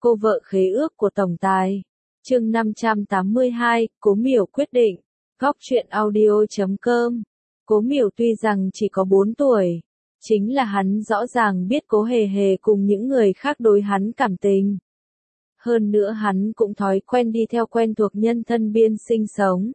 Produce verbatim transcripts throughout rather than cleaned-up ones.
Cô vợ khế ước của tổng tài. Chương năm trăm tám mươi hai, Cố Miểu quyết định. Góc truyện audio chấm com. Cố Miểu tuy rằng chỉ có bốn tuổi, chính là hắn rõ ràng biết Cố Hề Hề cùng những người khác đối hắn cảm tình. Hơn nữa hắn cũng thói quen đi theo quen thuộc nhân thân biên sinh sống.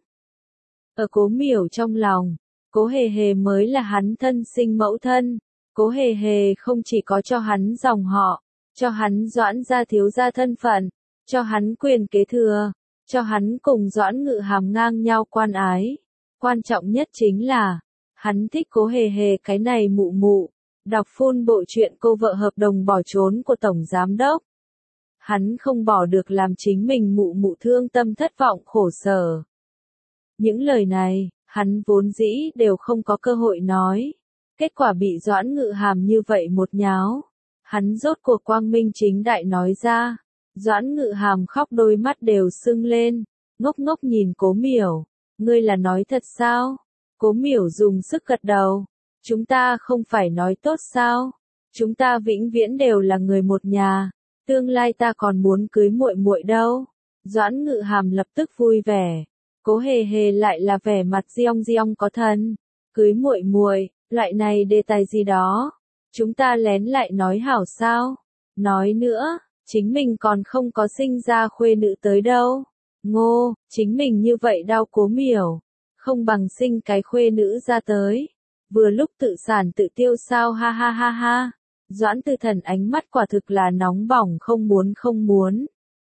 Ở Cố Miểu trong lòng, Cố Hề Hề mới là hắn thân sinh mẫu thân. Cố Hề Hề không chỉ có cho hắn dòng họ, cho hắn Doãn gia thiếu gia thân phận, cho hắn quyền kế thừa, cho hắn cùng Doãn Ngự Hàm ngang nhau quan ái. Quan trọng nhất chính là, hắn thích Cố Hề Hề cái này mụ mụ. Đọc full bộ truyện Cô vợ hợp đồng bỏ trốn của Tổng Giám Đốc. Hắn không bỏ được làm chính mình mụ mụ thương tâm thất vọng khổ sở. Những lời này, hắn vốn dĩ đều không có cơ hội nói. Kết quả bị Doãn Ngự Hàm như vậy một nháo. Hắn rốt cuộc quang minh chính đại nói ra. Doãn Ngự Hàm khóc đôi mắt đều sưng lên. Ngốc ngốc nhìn Cố Miểu. Ngươi là nói thật sao? Cố Miểu dùng sức gật đầu. Chúng ta không phải nói tốt sao? Chúng ta vĩnh viễn đều là người một nhà. Tương lai ta còn muốn cưới muội muội đâu. Doãn Ngự Hàm lập tức vui vẻ. Cố Hề Hề lại là vẻ mặt diong diong có thần. Cưới muội muội, loại này đề tài gì đó. Chúng ta lén lại nói hảo sao? Nói nữa, chính mình còn không có sinh ra khuê nữ tới đâu. Ngô, chính mình như vậy đau Cố Miểu. Không bằng sinh cái khuê nữ ra tới. Vừa lúc tự sản tự tiêu sao ha ha ha ha. Doãn Tư Thần ánh mắt quả thực là nóng bỏng không muốn không muốn.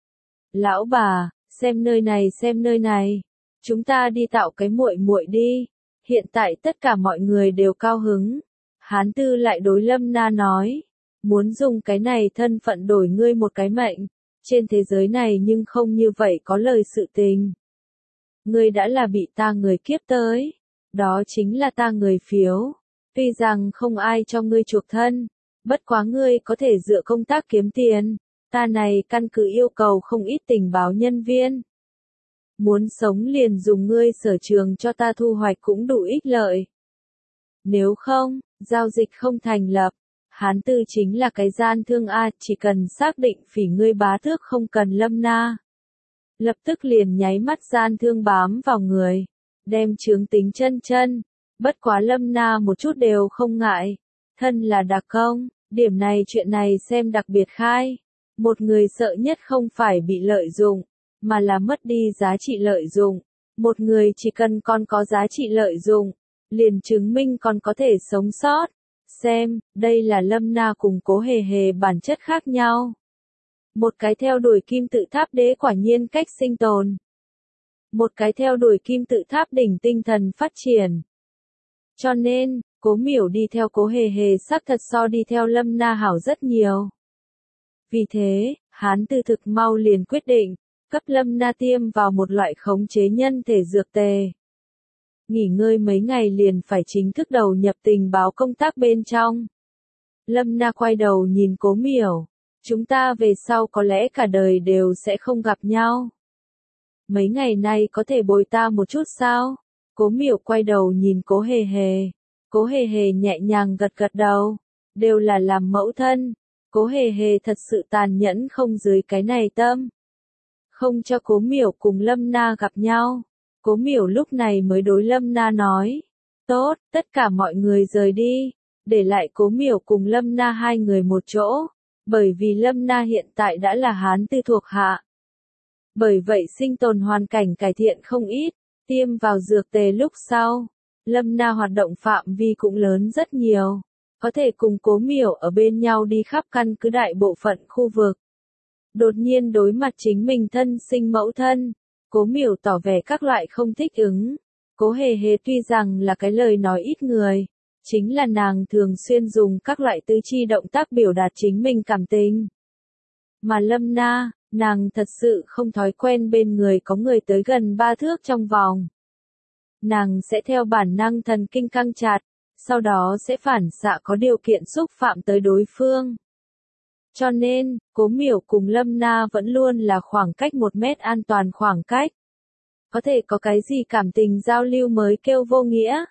Lão bà, xem nơi này xem nơi này. Chúng ta đi tạo cái muội muội đi. Hiện tại tất cả mọi người đều cao hứng. Hán Tư lại đối Lâm Na nói. Muốn dùng cái này thân phận đổi ngươi một cái mệnh. Trên thế giới này nhưng không như vậy có lời sự tình. Ngươi đã là bị ta người kiếp tới. Đó chính là ta người phiếu. Tuy rằng không ai cho ngươi chuộc thân. Bất quá ngươi có thể dựa công tác kiếm tiền. Ta này căn cứ yêu cầu không ít tình báo nhân viên. Muốn sống liền dùng ngươi sở trường cho ta thu hoạch cũng đủ ích lợi. Nếu không, giao dịch không thành lập. Hán Tư chính là cái gian thương A, chỉ cần xác định phỉ ngươi bá thước không cần Lâm Na. Lập tức liền nháy mắt gian thương bám vào người. Đem chướng tính chân chân. Bất quá Lâm Na một chút đều không ngại. Thân là đặc công, điểm này chuyện này xem đặc biệt khai. Một người sợ nhất không phải bị lợi dụng, mà là mất đi giá trị lợi dụng. Một người chỉ cần còn có giá trị lợi dụng, liền chứng minh còn có thể sống sót. Xem, đây là Lâm Na cùng Cố Hề Hề bản chất khác nhau. Một cái theo đuổi kim tự tháp đế quả nhiên cách sinh tồn. Một cái theo đuổi kim tự tháp đỉnh tinh thần phát triển. Cho nên, Cố Miểu đi theo Cố Hề Hề xác thật so đi theo Lâm Na hảo rất nhiều. Vì thế, Hán Tư thực mau liền quyết định, cấp Lâm Na tiêm vào một loại khống chế nhân thể dược tề. Nghỉ ngơi mấy ngày liền phải chính thức đầu nhập tình báo công tác bên trong. Lâm Na quay đầu nhìn Cố Miểu. Chúng ta về sau có lẽ cả đời đều sẽ không gặp nhau. Mấy ngày nay có thể bồi ta một chút sao? Cố Miểu quay đầu nhìn Cố Hề Hề. Cố Hề Hề nhẹ nhàng gật gật đầu. Đều là làm mẫu thân. Cố Hề Hề thật sự tàn nhẫn không dưới cái này tâm. Không cho Cố Miểu cùng Lâm Na gặp nhau. Cố Miểu lúc này mới đối Lâm Na nói. Tốt, tất cả mọi người rời đi. Để lại Cố Miểu cùng Lâm Na hai người một chỗ. Bởi vì Lâm Na hiện tại đã là Hán Tư thuộc hạ. Bởi vậy sinh tồn hoàn cảnh cải thiện không ít. Tiêm vào dược tề lúc sau. Lâm Na hoạt động phạm vi cũng lớn rất nhiều. Có thể cùng Cố Miểu ở bên nhau đi khắp căn cứ đại bộ phận khu vực. Đột nhiên đối mặt chính mình thân sinh mẫu thân. Cố Miểu tỏ vẻ các loại không thích ứng. Cố Hề Hề tuy rằng là cái lời nói ít người. Chính là nàng thường xuyên dùng các loại tứ chi động tác biểu đạt chính mình cảm tình. Mà Lâm Na, nàng thật sự không thói quen bên người có người tới gần ba thước trong vòng. Nàng sẽ theo bản năng thần kinh căng chặt, sau đó sẽ phản xạ có điều kiện xúc phạm tới đối phương. Cho nên, Cố Miểu cùng Lâm Na vẫn luôn là khoảng cách một mét an toàn khoảng cách. Có thể có cái gì cảm tình giao lưu mới kêu vô nghĩa.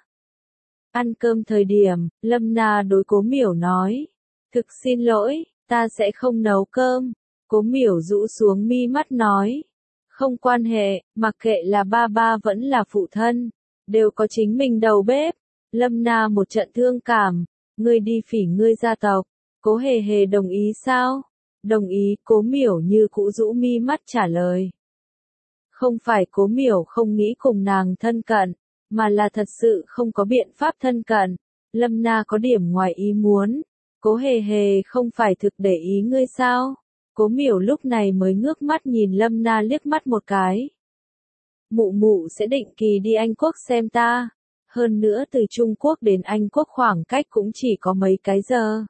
Ăn cơm thời điểm, Lâm Na đối Cố Miểu nói. Thực xin lỗi, ta sẽ không nấu cơm. Cố miểu rũ xuống mi mắt nói. Không quan hệ, mặc kệ là ba ba vẫn là phụ thân, đều có chính mình đầu bếp. Lâm Na một trận thương cảm, ngươi đi phỉ ngươi gia tộc. Cố hề hề đồng ý sao? Đồng ý, cố miểu như cũ rũ mi mắt trả lời. Không phải cố miểu không nghĩ cùng nàng thân cận, mà là thật sự không có biện pháp thân cận. Lâm Na có điểm ngoài ý muốn. Cố hề hề không phải thực để ý ngươi sao? Cố miểu lúc này mới ngước mắt nhìn Lâm Na liếc mắt một cái. Mụ mụ sẽ định kỳ đi Anh Quốc xem ta. Hơn nữa từ Trung Quốc đến Anh Quốc khoảng cách cũng chỉ có mấy cái giờ.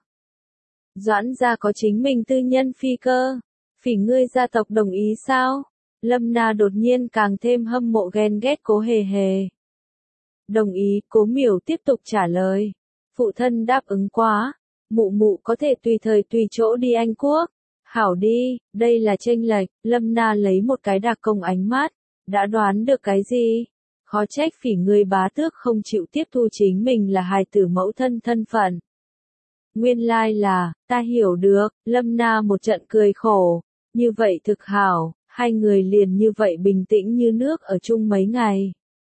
Doãn gia có chính mình tư nhân phi cơ. Phỉ ngươi gia tộc đồng ý sao? Lâm Na đột nhiên càng thêm hâm mộ ghen ghét cố hề hề. Đồng ý, cố miểu tiếp tục trả lời. Phụ thân đáp ứng quá. Mụ mụ có thể tùy thời tùy chỗ đi Anh Quốc. Hảo đi, đây là chênh lệch. Lâm Na lấy một cái đặc công ánh mắt. Đã đoán được cái gì? Khó trách phỉ ngươi bá tước không chịu tiếp thu chính mình là hài tử mẫu thân thân phận. Nguyên lai là, ta hiểu được. Lâm Na một trận cười khổ. Như vậy thực hảo, hai người liền như vậy bình tĩnh như nước ở chung mấy ngày.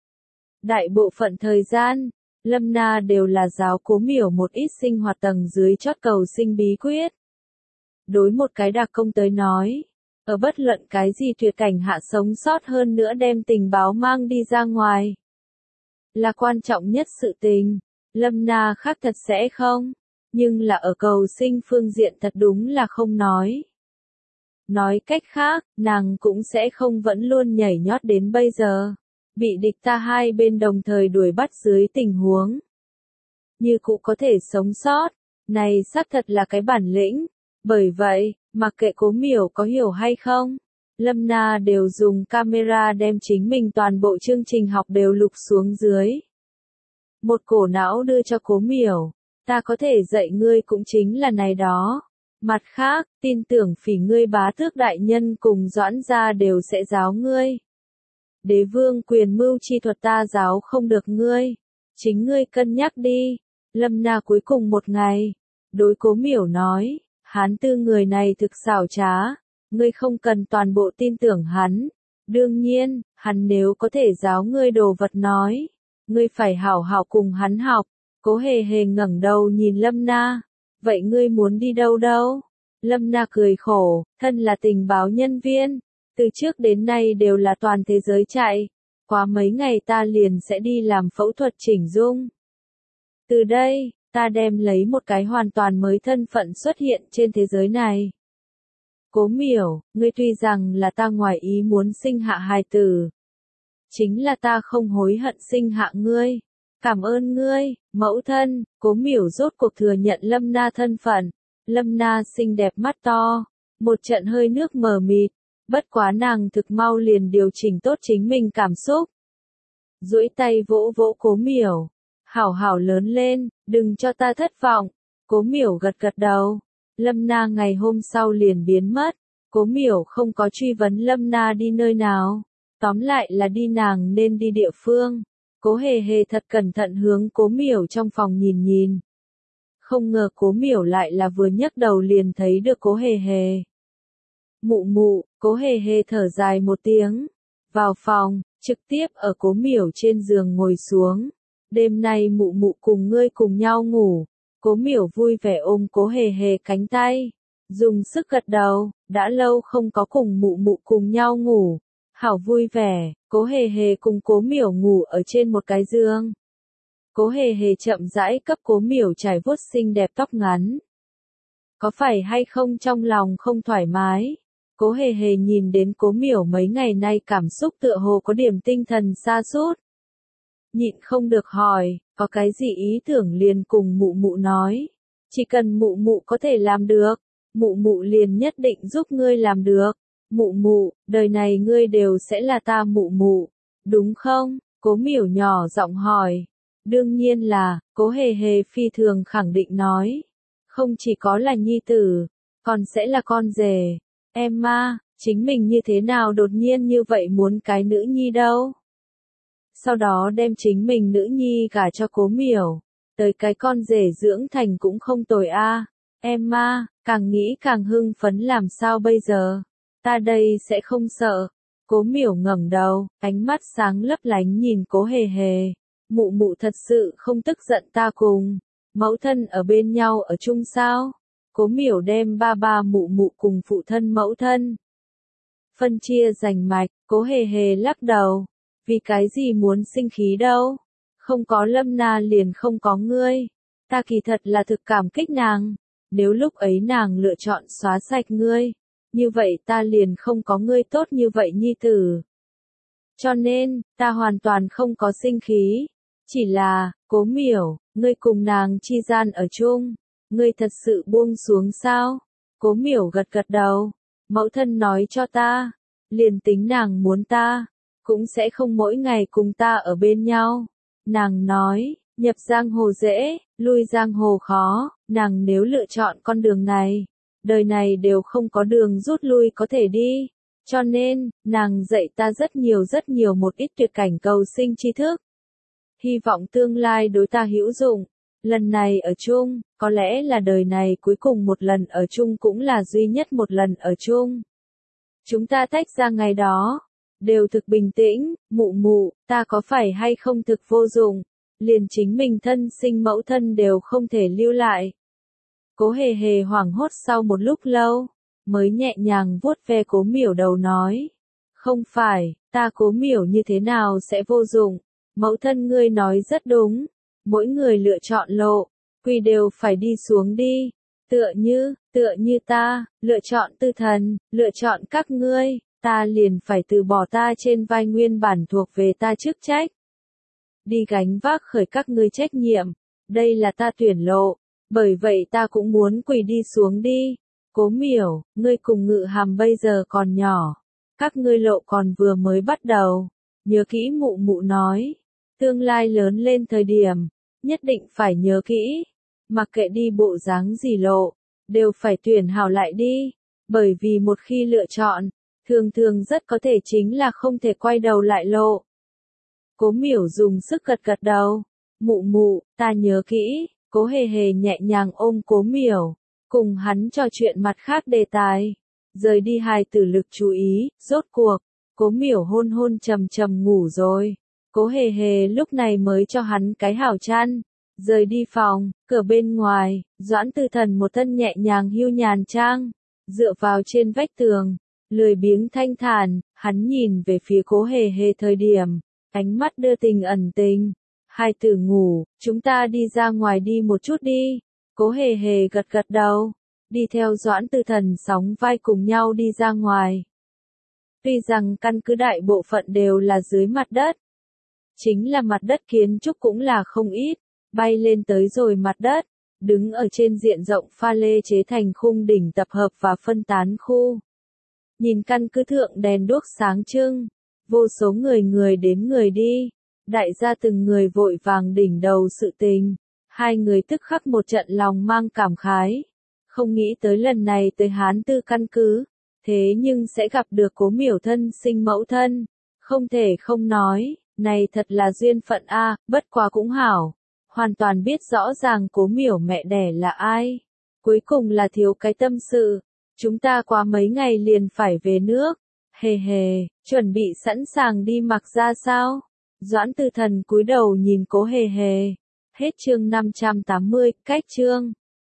Đại bộ phận thời gian, Lâm Na đều là giáo cố miểu một ít sinh hoạt tầng dưới chót cầu sinh bí quyết. Đối một cái đặc công tới nói, ở bất luận cái gì tuyệt cảnh hạ sống sót hơn nữa đem tình báo mang đi ra ngoài. Là quan trọng nhất sự tình, Lâm Na khác thật sẽ không, nhưng là ở cầu sinh phương diện thật đúng là không nói. Nói cách khác, nàng cũng sẽ không vẫn luôn nhảy nhót đến bây giờ. Bị địch ta hai bên đồng thời đuổi bắt dưới tình huống. Như cụ có thể sống sót, này xác thật là cái bản lĩnh. Bởi vậy, mặc kệ cố miểu có hiểu hay không, Lâm Na đều dùng camera đem chính mình toàn bộ chương trình học đều lục xuống dưới. Một cổ não đưa cho cố miểu, ta có thể dạy ngươi cũng chính là này đó. Mặt khác, tin tưởng phỉ ngươi bá tước đại nhân cùng Doãn gia đều sẽ giáo ngươi. Đế vương quyền mưu chi thuật ta giáo không được ngươi. Chính ngươi cân nhắc đi. Lâm Na cuối cùng một ngày. Đối cố miểu nói. Hán tư người này thực xảo trá. Ngươi không cần toàn bộ tin tưởng hắn. Đương nhiên, hắn nếu có thể giáo ngươi đồ vật nói. Ngươi phải hảo hảo cùng hắn học. Cố hề hề ngẩng đầu nhìn Lâm Na. Vậy ngươi muốn đi đâu đâu? Lâm Na cười khổ. Thân là tình báo nhân viên. Từ trước đến nay đều là toàn thế giới chạy. Quá mấy ngày ta liền sẽ đi làm phẫu thuật chỉnh dung. Từ đây, ta đem lấy một cái hoàn toàn mới thân phận xuất hiện trên thế giới này. Cố miểu, ngươi tuy rằng là ta ngoài ý muốn sinh hạ hài tử. Chính là ta không hối hận sinh hạ ngươi. Cảm ơn ngươi, mẫu thân. Cố miểu rốt cuộc thừa nhận Lâm Na thân phận. Lâm Na xinh đẹp mắt to. Một trận hơi nước mờ mịt. Bất quá nàng thực mau liền điều chỉnh tốt chính mình cảm xúc. Duỗi tay vỗ vỗ cố miểu. Hảo hảo lớn lên, đừng cho ta thất vọng. Cố miểu gật gật đầu. Lâm Na ngày hôm sau liền biến mất. Cố miểu không có truy vấn Lâm Na đi nơi nào. Tóm lại là đi nàng nên đi địa phương. Cố hề hề thật cẩn thận hướng cố miểu trong phòng nhìn nhìn. Không ngờ cố miểu lại là vừa nhấc đầu liền thấy được cố hề hề. Mụ mụ, cố hề hề thở dài một tiếng. Vào phòng, trực tiếp ở cố miểu trên giường ngồi xuống. Đêm nay mụ mụ cùng ngươi cùng nhau ngủ. Cố miểu vui vẻ ôm cố hề hề cánh tay. Dùng sức gật đầu, đã lâu không có cùng mụ mụ cùng nhau ngủ. Hảo vui vẻ, cố hề hề cùng cố miểu ngủ ở trên một cái giường. Cố hề hề chậm rãi cấp cố miểu trải vuốt xinh đẹp tóc ngắn. Có phải hay không trong lòng không thoải mái? Cố hề hề nhìn đến cố miểu mấy ngày nay cảm xúc tựa hồ có điểm tinh thần sa sút. Nhịn không được hỏi, có cái gì ý tưởng liền cùng mụ mụ nói. Chỉ cần mụ mụ có thể làm được, mụ mụ liền nhất định giúp ngươi làm được. Mụ mụ, đời này ngươi đều sẽ là ta mụ mụ, đúng không? Cố miểu nhỏ giọng hỏi. Đương nhiên là, cố hề hề phi thường khẳng định nói. Không chỉ có là nhi tử, còn sẽ là con rể. Emma, chính mình như thế nào đột nhiên như vậy muốn cái nữ nhi đâu? Sau đó đem chính mình nữ nhi gả cho cố miểu. Tới cái con rể dưỡng thành cũng không tồi a. Emma, càng nghĩ càng hưng phấn làm sao bây giờ? Ta đây sẽ không sợ. Cố miểu ngẩng đầu, ánh mắt sáng lấp lánh nhìn cố hề hề. Mụ mụ thật sự không tức giận ta cùng mẫu thân ở bên nhau ở chung sao? Cố miểu đem ba ba mụ mụ cùng phụ thân mẫu thân phân chia rành mạch, cố hề hề lắc đầu. Vì cái gì muốn sinh khí đâu? Không có Lâm Na liền không có ngươi. Ta kỳ thật là thực cảm kích nàng. Nếu lúc ấy nàng lựa chọn xóa sạch ngươi, như vậy ta liền không có ngươi tốt như vậy nhi tử. Cho nên, ta hoàn toàn không có sinh khí. Chỉ là, cố miểu, ngươi cùng nàng chi gian ở chung. Ngươi thật sự buông xuống sao? Cố miểu gật gật đầu. Mẫu thân nói cho ta. Liền tính nàng muốn ta, cũng sẽ không mỗi ngày cùng ta ở bên nhau. Nàng nói, nhập giang hồ dễ, lui giang hồ khó. Nàng nếu lựa chọn con đường này, đời này đều không có đường rút lui có thể đi. Cho nên, nàng dạy ta rất nhiều rất nhiều một ít tuyệt cảnh cầu sinh tri thức. Hy vọng tương lai đối ta hữu dụng. Lần này ở chung, có lẽ là đời này cuối cùng một lần ở chung cũng là duy nhất một lần ở chung. Chúng ta tách ra ngày đó, đều thực bình tĩnh, mụ mụ, ta có phải hay không thực vô dụng, liền chính mình thân sinh mẫu thân đều không thể lưu lại. Cố hề hề hoảng hốt sau một lúc lâu, mới nhẹ nhàng vuốt ve cố miểu đầu nói. Không phải, ta cố miểu như thế nào sẽ vô dụng, mẫu thân ngươi nói rất đúng, mỗi người lựa chọn lộ, quy đều phải đi xuống đi. Tựa như, tựa như ta, lựa chọn tư thần, lựa chọn các ngươi, ta liền phải từ bỏ ta trên vai nguyên bản thuộc về ta chức trách. Đi gánh vác khởi các ngươi trách nhiệm, đây là ta tuyển lộ, bởi vậy ta cũng muốn quỳ đi xuống đi. Cố miểu, ngươi cùng Ngự Hàm bây giờ còn nhỏ, các ngươi lộ còn vừa mới bắt đầu, nhớ kỹ mụ mụ nói, tương lai lớn lên thời điểm, nhất định phải nhớ kỹ. Mặc kệ đi bộ dáng gì lộ, đều phải tuyển hảo lại đi, bởi vì một khi lựa chọn, thường thường rất có thể chính là không thể quay đầu lại lộ. Cố miểu dùng sức gật gật đầu, mụ mụ, ta nhớ kỹ, cố hề hề nhẹ nhàng ôm cố miểu, cùng hắn trò chuyện mặt khác đề tài, rời đi hài tử lực chú ý, rốt cuộc, cố miểu hôn hôn trầm trầm ngủ rồi, cố hề hề lúc này mới cho hắn cái hảo chăn. Rời đi phòng, cửa bên ngoài, Doãn Tư Thần một thân nhẹ nhàng hưu nhàn trang, dựa vào trên vách tường, lười biếng thanh thản, hắn nhìn về phía cố hề hề thời điểm, ánh mắt đưa tình ẩn tình. Hai tử ngủ, chúng ta đi ra ngoài đi một chút đi. Cố hề hề gật gật đầu, đi theo Doãn Tư Thần sóng vai cùng nhau đi ra ngoài. Tuy rằng căn cứ đại bộ phận đều là dưới mặt đất, chính là mặt đất kiến trúc cũng là không ít. Bay lên tới rồi mặt đất, đứng ở trên diện rộng pha lê chế thành khung đỉnh tập hợp và phân tán khu. Nhìn căn cứ thượng đèn đuốc sáng trưng, vô số người người đến người đi, đại gia từng người vội vàng đỉnh đầu sự tình, hai người tức khắc một trận lòng mang cảm khái. Không nghĩ tới lần này tới Hán Tư căn cứ, thế nhưng sẽ gặp được cố miểu thân sinh mẫu thân, không thể không nói, này thật là duyên phận a, bất quá cũng hảo. Hoàn toàn biết rõ ràng cố miểu mẹ đẻ là ai. Cuối cùng là thiếu cái tâm sự. Chúng ta qua mấy ngày liền phải về nước. Hề hề, chuẩn bị sẵn sàng đi mặc ra sao? Doãn Tư Thần cúi đầu nhìn cố hề hề. Hết chương năm trăm tám mươi, cách chương.